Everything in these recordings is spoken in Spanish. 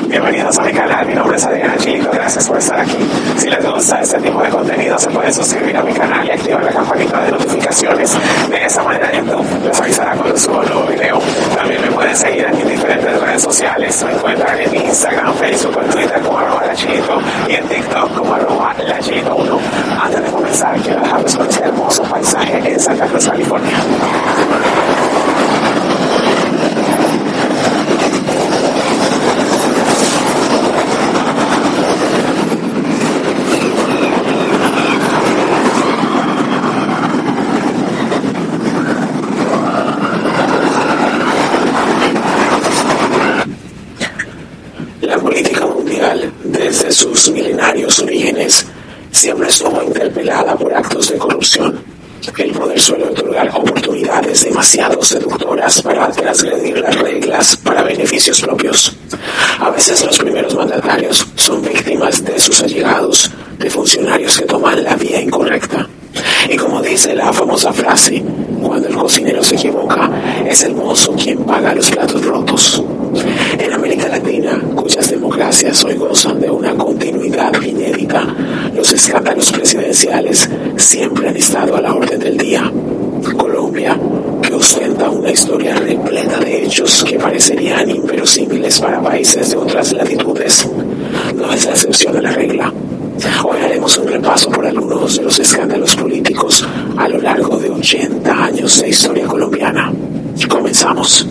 Bienvenidos a mi canal, mi nombre es Adriana Chilico, gracias por estar aquí. Si les gusta este tipo de contenido, se pueden suscribir a mi canal y activar la campanita de notificaciones. De esa manera YouTube les avisará cuando suba un nuevo video. También me pueden seguir en mis diferentes redes sociales. Me encuentran en Instagram, Facebook o Twitter como @lachilito y en TikTok como @lachilito1. Antes de comenzar, quiero dejarles con este hermoso paisaje en Santa Cruz, California. La política mundial, desde sus milenarios orígenes, siempre estuvo interpelada por actos de corrupción. El poder suele otorgar oportunidades demasiado seductoras para transgredir las reglas para beneficios propios. A veces los primeros mandatarios son víctimas de sus allegados, de funcionarios que toman la vía incorrecta. Y como dice la famosa frase, cuando el cocinero se equivoca, es el mozo quien paga los platos rotos. En América Latina, cuyas democracias hoy gozan de una continuidad inédita, los escándalos presidenciales siempre han estado a la orden del día. Colombia, que ostenta una historia repleta de hechos que parecerían inverosímiles para países de otras latitudes, no es la excepción a la regla. Hoy haremos un repaso por algunos de los escándalos políticos a lo largo de 80 años de historia colombiana. Comenzamos.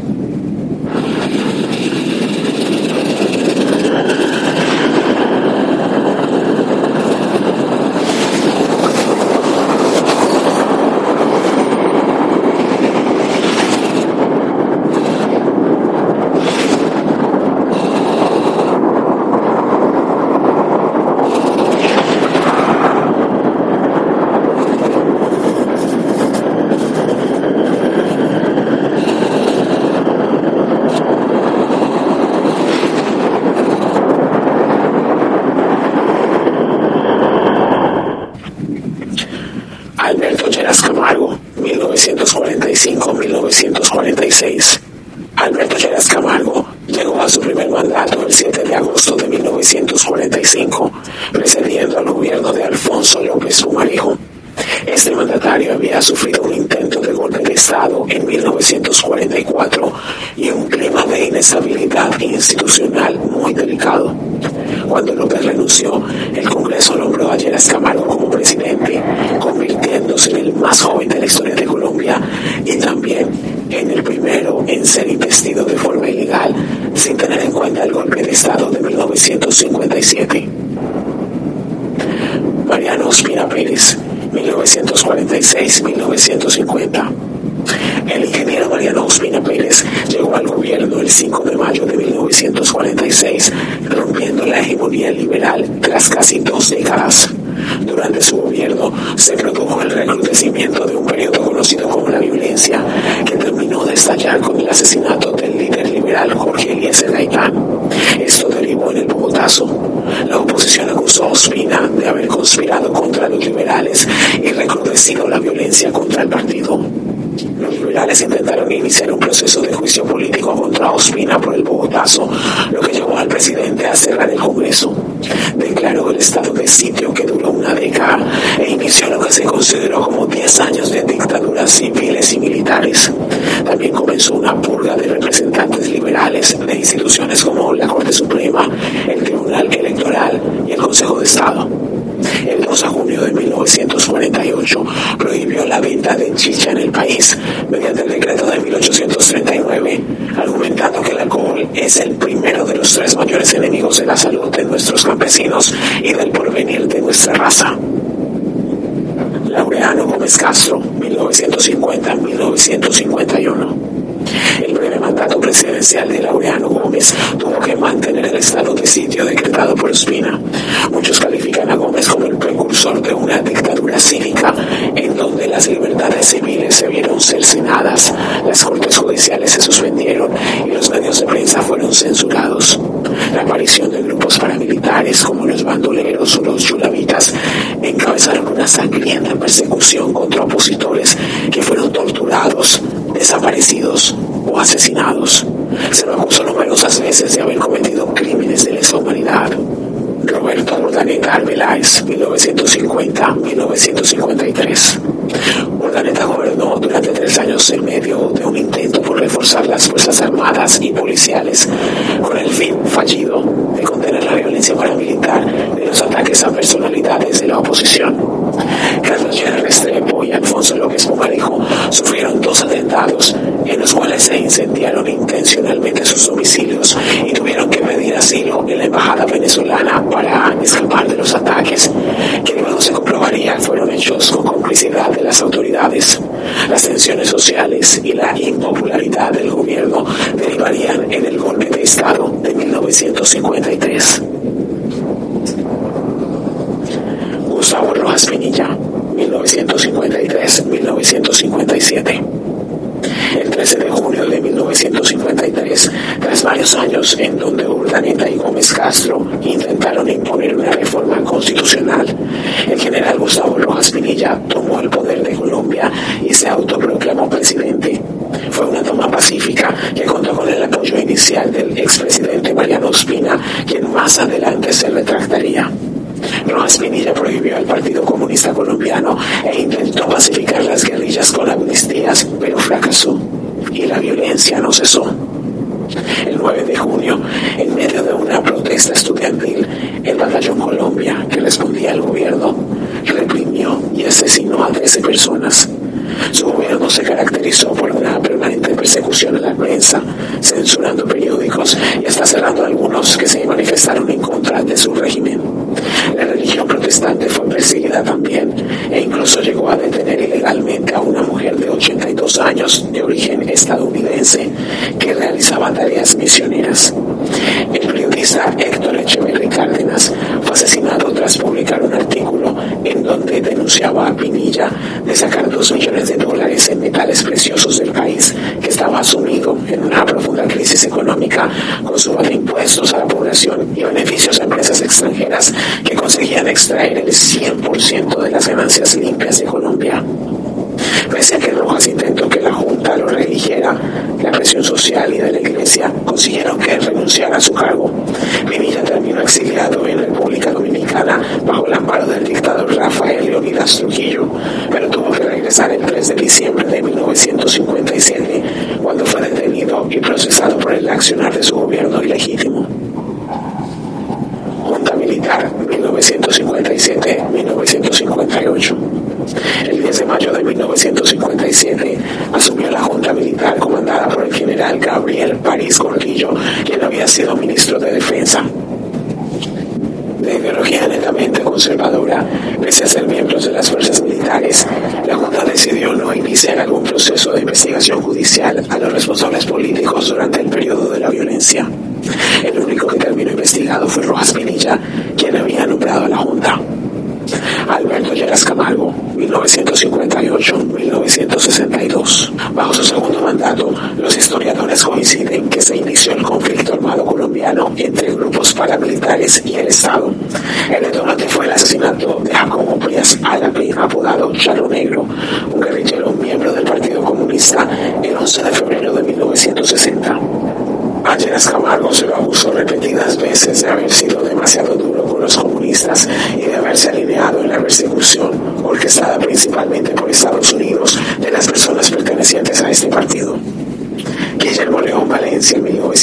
Alberto Lleras Camargo, 1945-1946. Alberto Lleras Camargo llegó a su primer mandato el 7 de agosto de 1945, precediendo al gobierno de Alfonso López Pumarejo. Este mandatario había sufrido un intento de golpe de Estado en 1944 y un clima de inestabilidad institucional muy delicado. Cuando López renunció, el Congreso nombró a Lleras Camargo como presidente, convirtiéndose en el más joven de la historia de Colombia y también en el primero en ser investido de forma ilegal, sin tener en cuenta el golpe de Estado de 1957. Mariano Ospina Pérez, 1946-1950. El ingeniero Mariano Ospina Pérez llegó al gobierno el 5 de mayo de 1946, rompiendo la hegemonía liberal tras casi 2 décadas. Durante su gobierno se produjo el recrudecimiento de un periodo conocido como la violencia, que terminó de estallar con el asesinato del líder liberal Jorge Eliezer Gaitán. Esto derivó en el Bogotazo. La oposición acusó a Ospina de haber conspirado contra los liberales y recrudecido la violencia contra el partido. Los liberales intentaron iniciar un proceso de juicio político contra Ospina por el Bogotazo, lo que llevó al presidente a cerrar el Congreso. Declaró el estado de sitio, que duró una década, e inició lo que se consideró como 10 años de dictaduras civiles y militares. También comenzó una purga de representantes liberales de instituciones como la Corte Suprema, el Tribunal Electoral y el Consejo de Estado. El 2 de junio de 1948 prohibió la venta de chicha en el país mediante el decreto de 1839, argumentando que el alcohol es el primero de los 3 mayores enemigos de la salud de nuestros campesinos y del porvenir de nuestra raza. Laureano Gómez Castro, 1950-1951. El breve mandato presidencial de Laureano Gómez tuvo que mantener el estado de sitio decretado por Ospina. Muchos califican a Gómez como el precursor de una dictadura cívica en donde las libertades civiles se vieron cercenadas, las cortes judiciales se suspendieron y los medios de prensa fueron censurados. La aparición de grupos paramilitares como los bandoleros o los yulavitas encabezaron una sangrienta persecución contra opositores que fueron torturados, desaparecidos o asesinados. Se lo acusó numerosas veces de haber cometido crímenes de Peláez, 1950-1953. Urdaneta gobernó durante 3 años en medio de un intento por reforzar las fuerzas armadas y policiales, con el fin fallido de contener la violencia paramilitar de los ataques a personalidades de la oposición. Carlos Lleras Restrepo y Alfonso López Pumarejo sufrieron 2 atentados en los cuales se incendiaron intencionalmente sus domicilios y tuvieron que pedir asilo en la embajada venezolana para escapar de los ataques, que luego se comprobaría fueron hechos con complicidad de las autoridades. Las tensiones sociales y la impopularidad del gobierno derivarían en el golpe de Estado de 1953. Gustavo Rojas Pinilla, 1953-1957. El 13 de junio de 1953, tras varios años en donde Urdaneta y Gómez Castro intentaron imponer una reforma constitucional, el general Gustavo Rojas Pinilla tomó el poder de Colombia y se autoproclamó presidente. Fue una toma pacífica que contó con el apoyo inicial del expresidente Mariano Ospina, quien más adelante se retractaría. Rojas Pinilla prohibió al Partido Comunista Colombiano e intentó pacificar las guerrillas con amnistías, pero fracasó y la violencia no cesó. El 9 de junio, en medio de una protesta estudiantil, el Batallón Colombia, que respondía al gobierno, reprimió y asesinó a 13 personas. Su gobierno se caracterizó por una permanente persecución a la prensa, censurando periódicos y hasta cerrando algunos que se manifestaron en contra de su régimen. La religión protestante fue perseguida también e incluso llegó a detener ilegalmente a una mujer de 82 años de origen estadounidense que realizaba tareas misioneras. El periodista Héctor Echeverry Cárdenas fue asesinado tras publicar un artículo en donde denunciaba a Pinilla de sacar $2 millones en metales preciosos del país, que estaba sumido en una profunda crisis económica con suba de impuestos a la población y beneficios a empresas extranjeras que conseguían extraer el 100% de las ganancias limpias de Colombia. Pese a que Rojas intentó que la Junta lo reeligiera, la presión social y de la Iglesia consiguieron que él renunciara a su cargo. Pinilla terminó exiliado en República Dominicana bajo el amparo del dictador Rafael Leónidas Trujillo, pero tuvo que regresar el 3 de diciembre de 1957, cuando fue detenido y procesado por el accionar de su gobierno ilegítimo. Junta Militar 1957-1958. El 10 de mayo de 1957 asumió la Junta Militar comandada por el general Gabriel París Gordillo, quien había sido ministro de Defensa. De ideología netamente conservadora, pese a ser miembros de las fuerzas militares, la Junta decidió no iniciar algún proceso de investigación judicial a los responsables políticos durante el periodo de la violencia. El único que terminó investigado fue Rojas Pinilla, quien había nombrado a la Junta. Alberto Lleras Camargo, 1958-1962. Bajo su segundo mandato, los historiadores coinciden que se inició el conflicto armado colombiano entre grupos paramilitares y el Estado. El detonante fue el asesinato de Jacobo Prías Álape, apodado Charro Negro, un guerrillero miembro del Partido Comunista, el 11 de febrero de 1960. A Lleras Camargo se lo acusó repetidas veces de haber sido demasiado duro con los comunistas y de haberse alineado en la persecución, orquestada principalmente por Estados Unidos, de las personas pertenecientes a este partido. Guillermo León Valencia,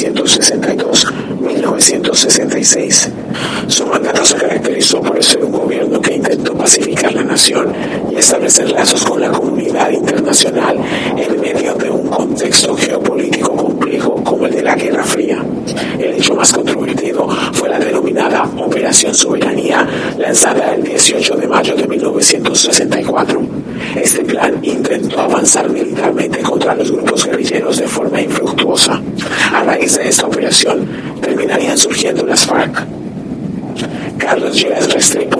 1962-1966. Su mandato se caracterizó por ser un gobierno que intentó pacificar la nación y establecer lazos con la comunidad internacional en medio de un contexto geopolítico complejo como el de la Guerra Fría. El hecho más controvertido fue la denominada Operación Soberanía, lanzada el 18 de mayo de 1964. Este plan intentó avanzar militarmente contra los grupos guerrilleros de forma infructuosa. A raíz de esta operación, terminarían surgiendo las FARC. Carlos Lleras Restrepo,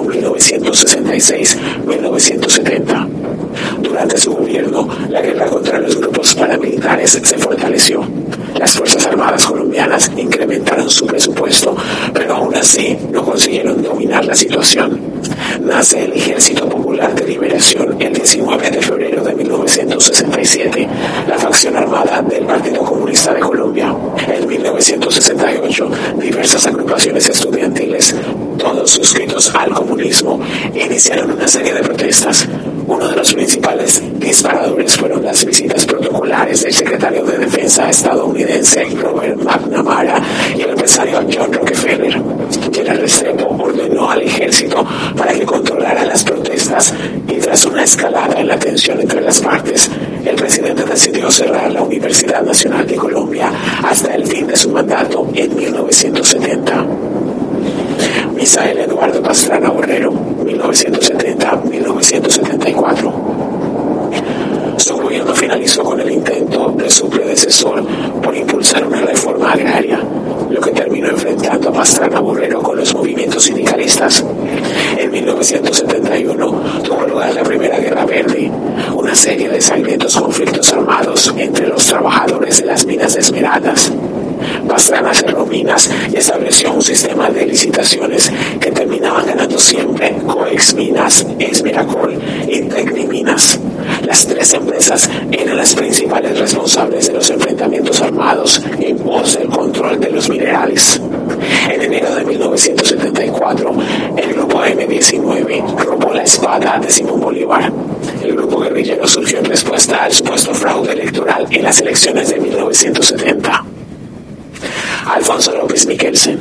1966-1970. Durante su gobierno, la guerra contra los grupos paramilitares se fortaleció. Las Fuerzas Armadas colombianas incrementaron su presupuesto, pero aún así no consiguieron dominar la situación. Nace el Ejército Popular de Liberación el 19 de febrero de 1967, la facción armada del Partido Comunista de Colombia. En 1968, diversas agrupaciones estudiantiles, todos partidos suscritos al comunismo iniciaron una serie de protestas. Uno de los principales disparadores fueron las visitas protocolares del secretario de Defensa estadounidense Robert McNamara y el empresario John Rockefeller. General Restrepo ordenó al ejército para que controlara las protestas y tras una escalada en la tensión entre las partes, el presidente decidió cerrar la Universidad Nacional de Colombia hasta el fin de su mandato en 1970. Misael Eduardo Pastrana Borrero, 1970-1974. Su gobierno finalizó con el intento de su predecesor por impulsar una reforma agraria, lo que terminó enfrentando a Pastrana Borrero con los movimientos sindicalistas. En 1971 tuvo lugar la Primera Guerra Verde, una serie de sangrientos conflictos armados entre los trabajadores de las minas de Esmeraldas. Pastrana cerró minas y estableció un sistema de licitaciones que terminaban ganando siempre Coex Minas, Esmeracol y Tecniminas. Las tres empresas eran las principales responsables de los enfrentamientos armados en pos del control de los minerales. En enero de 1974, el grupo M-19 robó la espada de Simón Bolívar. El grupo guerrillero surgió en respuesta al supuesto fraude electoral en las elecciones de 1970. Alfonso López Michelsen,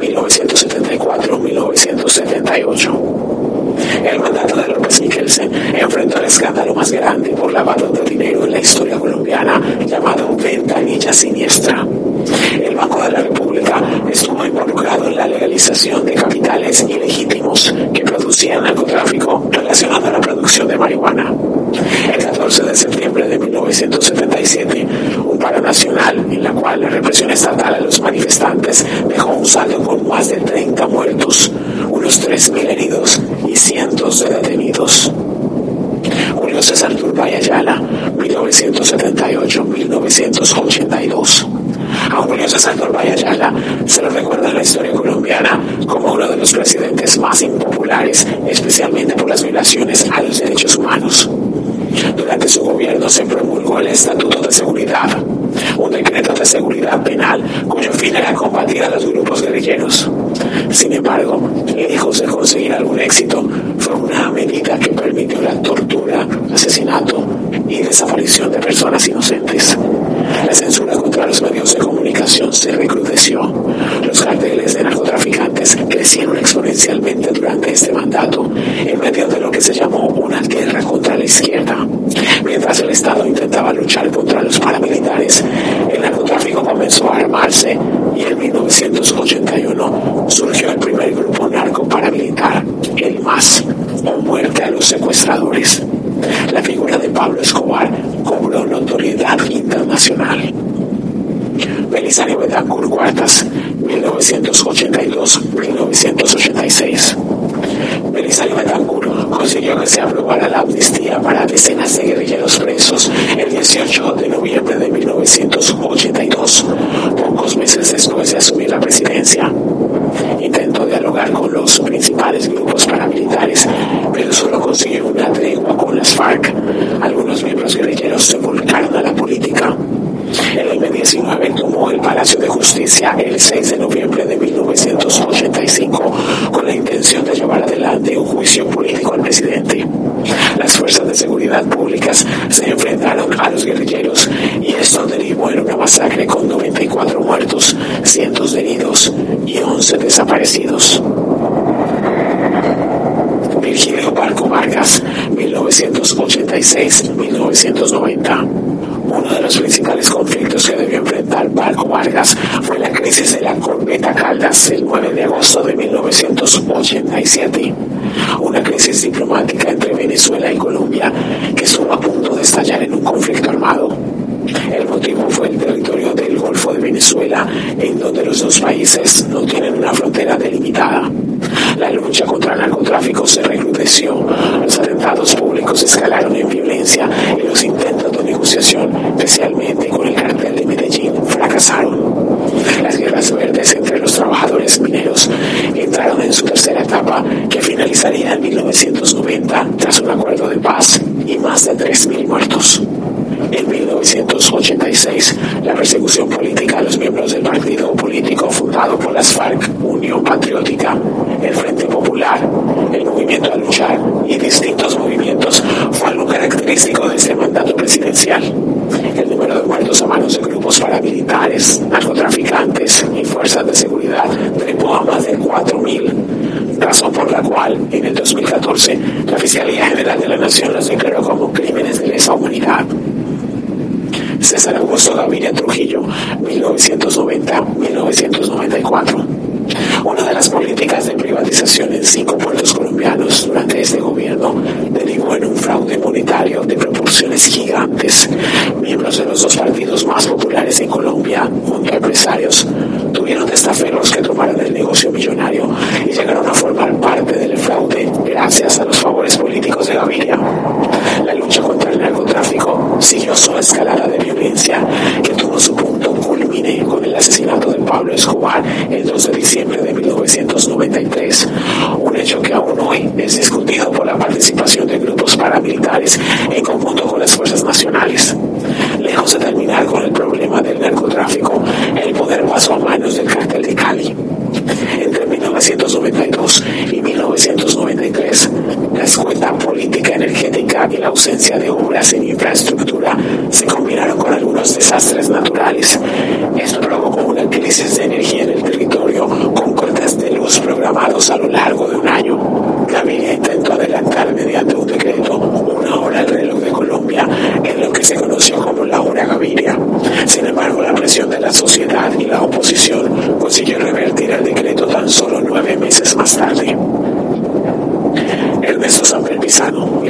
1974-1978. El mandato de López Michelsen enfrentó el escándalo más grande por lavado de dinero en la historia colombiana, llamado Ventanilla Siniestra. El Banco de la República estuvo involucrado en la legalización de capitales ilegítimos que producían narcotráfico relacionado a la producción de marihuana. El 14 de septiembre de 1977, un paro nacional en la cual la represión estatal a los manifestantes dejó un saldo con más de 30 muertos, unos 3.000 heridos y cientos de detenidos. Julio César Turbay Ayala, 1978-1982. A Julio César Turbay Ayala se lo recuerda en la historia colombiana como uno de los presidentes más impopulares, especialmente por las violaciones a los derechos humanos. Durante su gobierno se promulgó el Estatuto de Seguridad, un decreto de seguridad penal cuyo fin era combatir a los grupos guerrilleros. Sin embargo, lejos de conseguir algún éxito, fue una medida que permitió la tortura, asesinato y desaparición de personas inocentes. La censura contra los medios de comunicación se recrudeció. Los carteles de narcotraficantes crecieron exponencialmente durante este mandato, en medio de lo que se llamó una guerra contra la izquierda. Mientras el Estado intentaba luchar contra los paramilitares, el narcotráfico comenzó a armarse y en 1981 surgió el primer grupo narco paramilitar, el MAS, o Muerte a los Secuestradores. La figura de Pablo Escobar cobró notoriedad internacional. Belisario Betancur Cuartas, 1982-1986. Belisario Betancur consiguió que se aprobara la amnistía para decenas de guerrilleros presos el 18 de noviembre de 1982, pocos meses después de asumir la presidencia. Intentó dialogar con los principales grupos paramilitares, pero solo consiguió una tregua con las FARC. Algunos miembros guerrilleros se volcaron a la política. El M-19 tomó el Palacio de Justicia el 6 de noviembre de 1985 con la intención de llevar adelante un juicio político al presidente. Las fuerzas de seguridad públicas se enfrentaron a los guerrilleros y esto derivó en una masacre con 94 muertos, cientos de heridos y 11 desaparecidos. Virgilio Barco Vargas, 1986-1990. Uno de los principales conflictos que debió enfrentar Barco Vargas fue la crisis de la Corbeta Caldas el 9 de agosto de 1987. Una crisis diplomática entre Venezuela y Colombia que estuvo a punto de estallar en un conflicto armado. El motivo fue el territorio del Golfo de Venezuela, en donde los dos países no tienen una frontera delimitada. La lucha contra el narcotráfico se recrudeció, los atentados públicos escalaron en violencia y los intentos de negociación, especialmente con el cartel de Medellín, fracasaron. Las guerras verdes entre los trabajadores mineros entraron en su tercera etapa, que finalizaría en 1990 tras un acuerdo de paz y más de 3.000 muertos. En 1986, la persecución política a los miembros del partido político fundado por las FARC, Unión Patriótica, el Frente Popular ofrecimiento a luchar y distintos movimientos fue algo característico de ese mandato presidencial. El número de muertos a manos de grupos paramilitares, narcotraficantes y fuerzas de seguridad trepó a más de 4.000, razón por la cual en el 2014 la Fiscalía General de la Nación los declaró como crímenes de lesa humanidad. César Augusto Gaviria Trujillo, 1990-1994. Una de las políticas de privatización en 5 puertos colombianos durante este gobierno derivó en un fraude monetario de proporciones gigantes. Miembros de los 2 partidos más populares en Colombia, junto a empresarios, tuvieron testaferros que tomaron el negocio millonario y llegaron a formar parte del fraude gracias a los favores políticos de Gaviria. La lucha contra el narcotráfico siguió su escalada de violencia, que tuvo su punto culmine con el asesinato de Pablo Escobar el 2 de diciembre de 1993, un hecho que aún hoy es discutido por la participación de grupos paramilitares en conjunto con las fuerzas nacionales. Lejos de terminar con el problema del narcotráfico, el poder pasó a manos del Cártel de Cali. Entre 1992 y 1993, la escueta política energética y la ausencia de obras en infraestructura se combinaron con algunos desastres naturales. Esto provocó una crisis de energía en el territorio, con cortes de luz programados a lo largo de un año. Gaviria intentó adelantar mediante un decreto 1 hora al reloj de Colombia, en lo que se conoció como la Hora Gaviria. Sin embargo, la presión de la sociedad y la oposición consiguió revertir el decreto tan solo 9 meses más tarde. Ernesto Samper Pizano,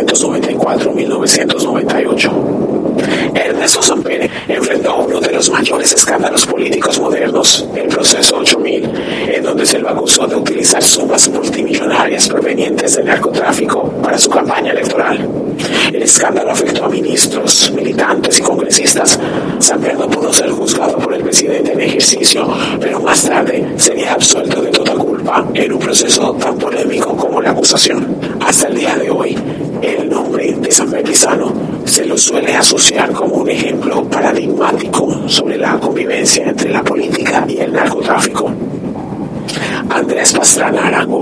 1994-1998. Ernesto Samper enfrentó uno de los mayores escándalos políticos modernos, el Proceso 8000, en donde se lo acusó de utilizar sumas multimillonarias provenientes del narcotráfico para su campaña electoral. El escándalo afectó a ministros, militantes y congresistas. Samper no pudo ser juzgado por el presidente en ejercicio, pero más tarde sería absuelto de toda culpa en un proceso tan polémico como la acusación. Hasta el día de hoy, el nombre de Samper Pizano se lo suele asociar como un ejemplo paradigmático sobre la convivencia entre la política y el narcotráfico. Andrés Pastrana Arango,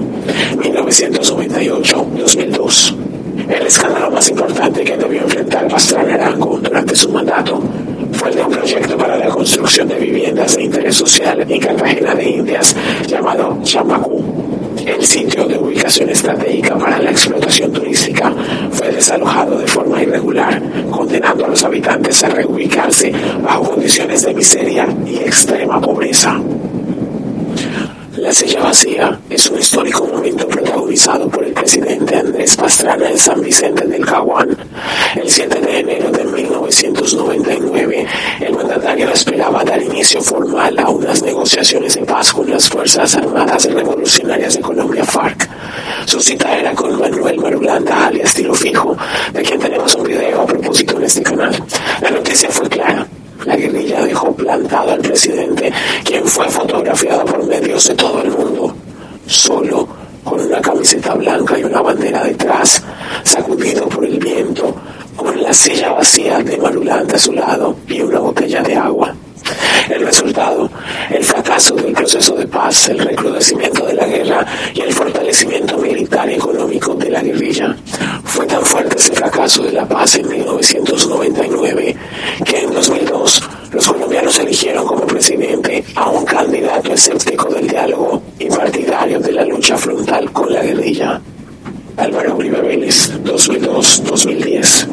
1998-2002. El escándalo más importante que debió enfrentar Pastrana Arango durante su mandato fue el de un proyecto para la construcción de viviendas de interés social en Cartagena de Indias llamado Chambacú. El sitio de ubicación estratégica para la explotación turística fue desalojado de forma irregular, condenando a los habitantes a reubicarse bajo condiciones de miseria y extrema pobreza. La silla vacía es un histórico momento protagonizado por el presidente Andrés Pastrana en San Vicente del Caguán. El 7 de enero de 1999, el mandatario esperaba dar inicio formal a unas negociaciones de paz con las Fuerzas Armadas Revolucionarias de Colombia, FARC. Su cita era con Manuel Marulanda, alias Tiro Fijo, de quien tenemos un video a propósito en este canal. La noticia fue clara. La guerrilla dejó plantado al presidente, quien fue fotografiado por medios de todo el mundo, solo, con una camiseta blanca y una bandera detrás, sacudido por el viento, con la silla vacía de Marulanda a su lado y una botella de agua. El resultado, el fracaso del proceso de paz, el recrudecimiento de la guerra y el fortalecimiento militar y económico de la guerrilla. Fue tan fuerte ese fracaso de la paz en 1999 que en 2002 los colombianos eligieron como presidente a un candidato escéptico del diálogo y partidario de la lucha frontal con la guerrilla, Álvaro Uribe Vélez, 2002-2010.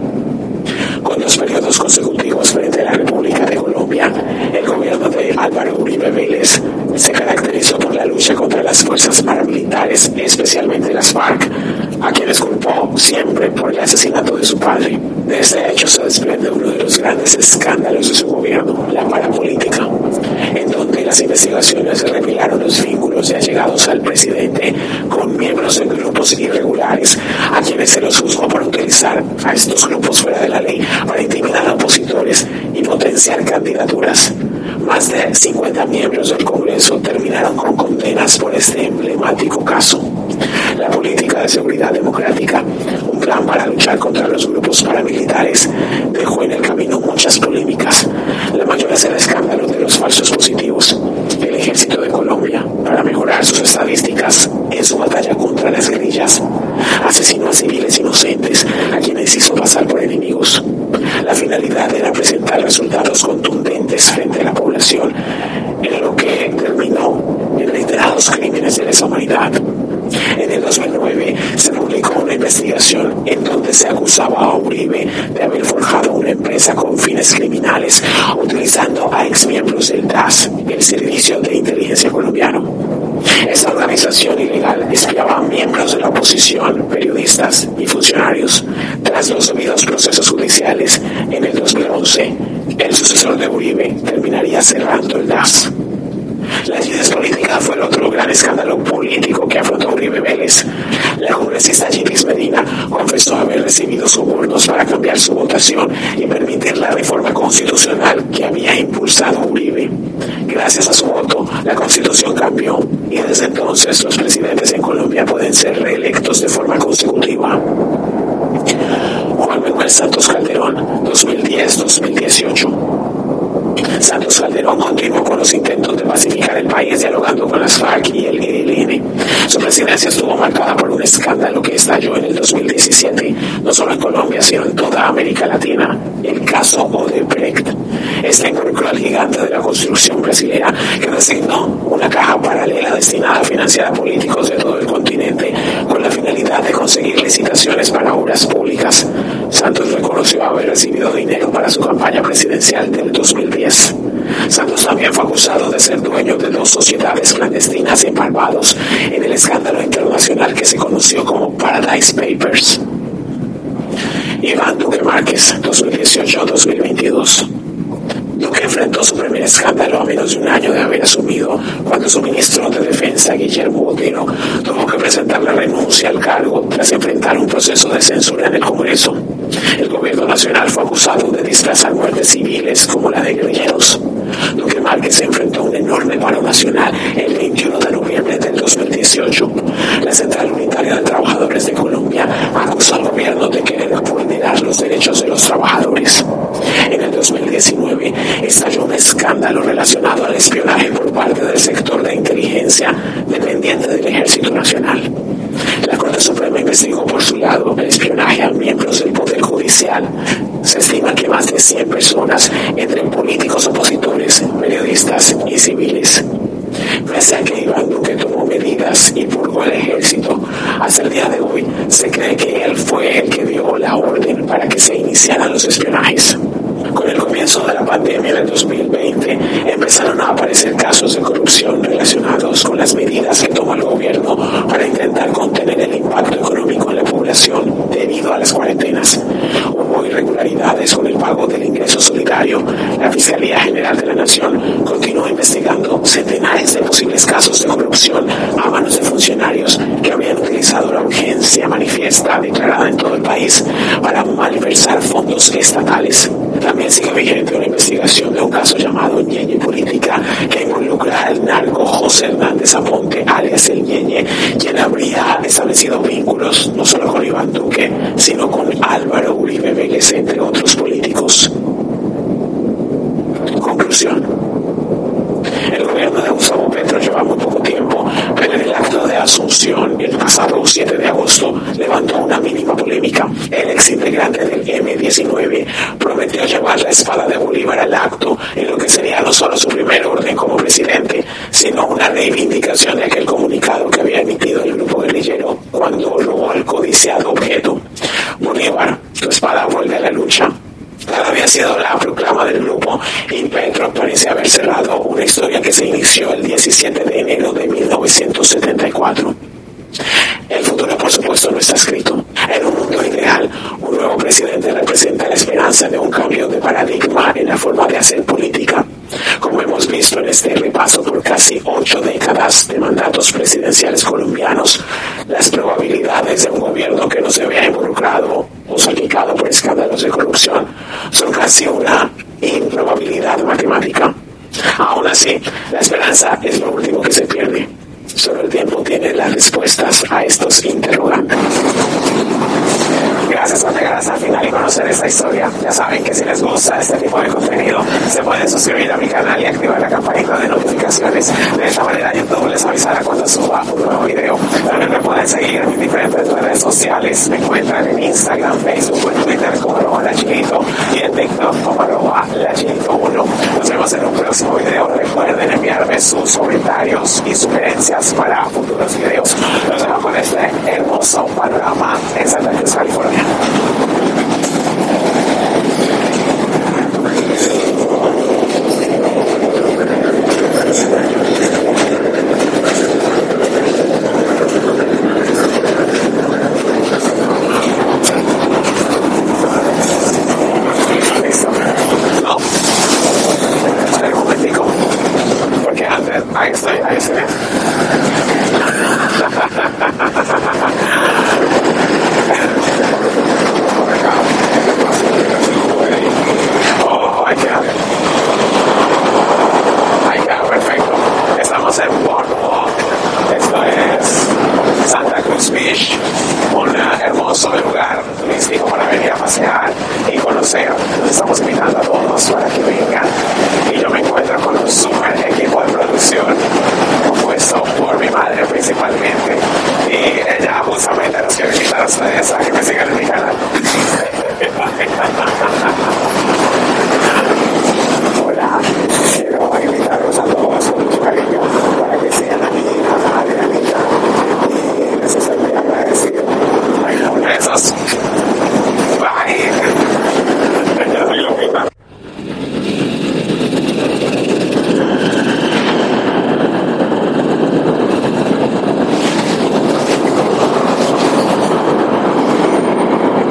Con 2 periodos consecutivos frente a la República de Colombia, el gobierno de Álvaro Uribe Vélez se caracterizó por la lucha contra las fuerzas paramilitares, especialmente las FARC, a quienes culpó siempre por el asesinato de su padre. De ese hecho se desprende uno de los grandes escándalos de su gobierno, la parapolítica, en donde las investigaciones revelaron los vínculos de allegados al presidente con miembros de grupos irregulares, a quienes se los juzgó por utilizar a estos grupos fuera de la ley para intimidar a opositores y potenciar candidaturas. Más de 50 miembros del Congreso terminaron con condenas por este emblemático caso. La política de seguridad democrática, un plan para luchar contra los grupos paramilitares, dejó en el camino muchas polémicas. La mayor es el escándalo de los falsos positivos. El Ejército de Colombia, para mejorar sus estadísticas en su batalla contra las guerrillas, impunidad. En el 2009 se publicó una investigación en donde se acusaba a Uribe de haber forjado una empresa con fines criminales utilizando a exmiembros del DAS, el Servicio de Inteligencia Colombiano. Esta organización ilegal espiaba a miembros de la oposición, periodistas y funcionarios. Tras los debidos procesos judiciales, en el 2011, el sucesor de Uribe terminaría cerrando el DAS. La acidez política fue el otro gran escándalo político que afrontó Uribe Vélez. La congresista Yidis Medina confesó haber recibido sobornos para cambiar su votación y permitir la reforma constitucional que había impulsado Uribe. Gracias a su voto, la Constitución cambió y desde entonces los presidentes en Colombia pueden ser reelectos de forma consecutiva. Juan Manuel Santos Calderón, 2010-2018. Santos Calderón continuó con los intentos de pacificar el país dialogando con las FARC y el ELN. Su presidencia estuvo marcada por un escándalo que estalló en el 2017, no solo en Colombia, sino en toda América Latina, el caso Odebrecht. Este involucró al gigante de la construcción brasilera que designó una caja paralela destinada a financiar a políticos de todo el continente con la finalidad de conseguir licitaciones para obras públicas. Santos reconoció haber recibido dinero para su campaña presidencial del 2010. Santos también fue acusado de ser dueño de 2 sociedades clandestinas en Barbados en el escándalo internacional que se conoció como Paradise Papers. Iván Duque Márquez, 2018-2022. Duque enfrentó su primer escándalo a menos de un año de haber asumido, cuando su ministro de Defensa, Guillermo Botero, tuvo que presentar la renuncia al cargo tras enfrentar un proceso de censura en el Congreso. El gobierno nacional fue acusado de disfrazar muertes civiles como la de guerrilleros. Duque Márquez se enfrentó a un enorme paro nacional el 21 de noviembre del 2018. La Central Unitaria de Trabajadores de Colombia acusó al gobierno de querer vulnerar los derechos de los trabajadores. En el 2019 estalló un escándalo relacionado al espionaje por parte del sector de inteligencia dependiente del Ejército Nacional. La Corte Suprema investigó por su lado el espionaje a miembros del Poder Judicial. Se estima que más de 100 personas, entre políticos opositores, periodistas y civiles. Pese a que Iván Duque tomó medidas y purgó al ejército, hasta el día de hoy se cree que él fue el que dio la orden para que se iniciaran los espionajes. Con el comienzo de la pandemia en el 2020, empezaron a aparecer casos de corrupción relacionados con las medidas que tomó el gobierno para intentar contener el impacto económico en la población debido a las cuarentenas. Hubo irregularidades con el pago del ingreso solidario. La Fiscalía General de la Nación continuó investigando centenares de posibles casos de corrupción a manos de funcionarios que habían utilizado la urgencia manifiesta declarada en todo el país para malversar fondos estatales. También sigue vigente una investigación de un caso llamado Ñeñe Política que involucra al narco José Hernández Aponte, alias el Ñeñe, quien habría establecido vínculos no solo con Iván Duque, sino con Álvaro Uribe Vélez, entre otros políticos. Conclusión. El gobierno de Gustavo Petro lleva muy poco tiempo, pero en el acto de asunción el pasado 7 de agosto levantó una mínima polémica. El exintegrante del M-19 prometió llevar la espada de Bolívar al acto, en lo que sería no solo su primer orden como presidente, sino una reivindicación de aquel comunicado que había emitido el grupo guerrillero cuando robó el codiciado objeto. Bolívar, tu espada vuelve a la lucha. Tal había sido la proclama del grupo y Petro parece haber cerrado una historia que se inició el 17 de enero de 1974. El futuro, por supuesto, no está escrito. En un mundo ideal, un nuevo presidente representa la esperanza de un cambio de paradigma en la forma de hacer política. Como hemos visto en este repaso por casi 8 décadas de mandatos presidenciales colombianos, las probabilidades de un gobierno que no se vea involucrado o salpicado por escándalos de corrupción son casi una improbabilidad matemática. Aún así, la esperanza es lo último que se pierde. Solo el tiempo tiene las respuestas a estos interrogantes. Gracias por llegar hasta el final y conocer esta historia. Ya saben que si les gusta este tipo de contenido, se pueden suscribir a mi canal y activar la campanita de notificaciones. De esta manera YouTube les avisará cuando suba un nuevo video. También me pueden seguir en mis diferentes redes sociales. Me encuentran en Instagram, Facebook, en Twitter como @lachinito y en TikTok como @lachinito1. Nos vemos vemos en un próximo video. Recuerden enviarme sus comentarios y sugerencias para futuros videos. Nos vemos con este hermoso panorama en Santa Cruz, California. Ahí se ve. Oh, ahí queda. Ahí queda perfecto. Estamos en Boardwalk. Esto es Santa Cruz Beach, un hermoso lugar turístico para venir a pasear y conocer. Nos estamos invitando a todos para que vengan. Y yo me encuentro con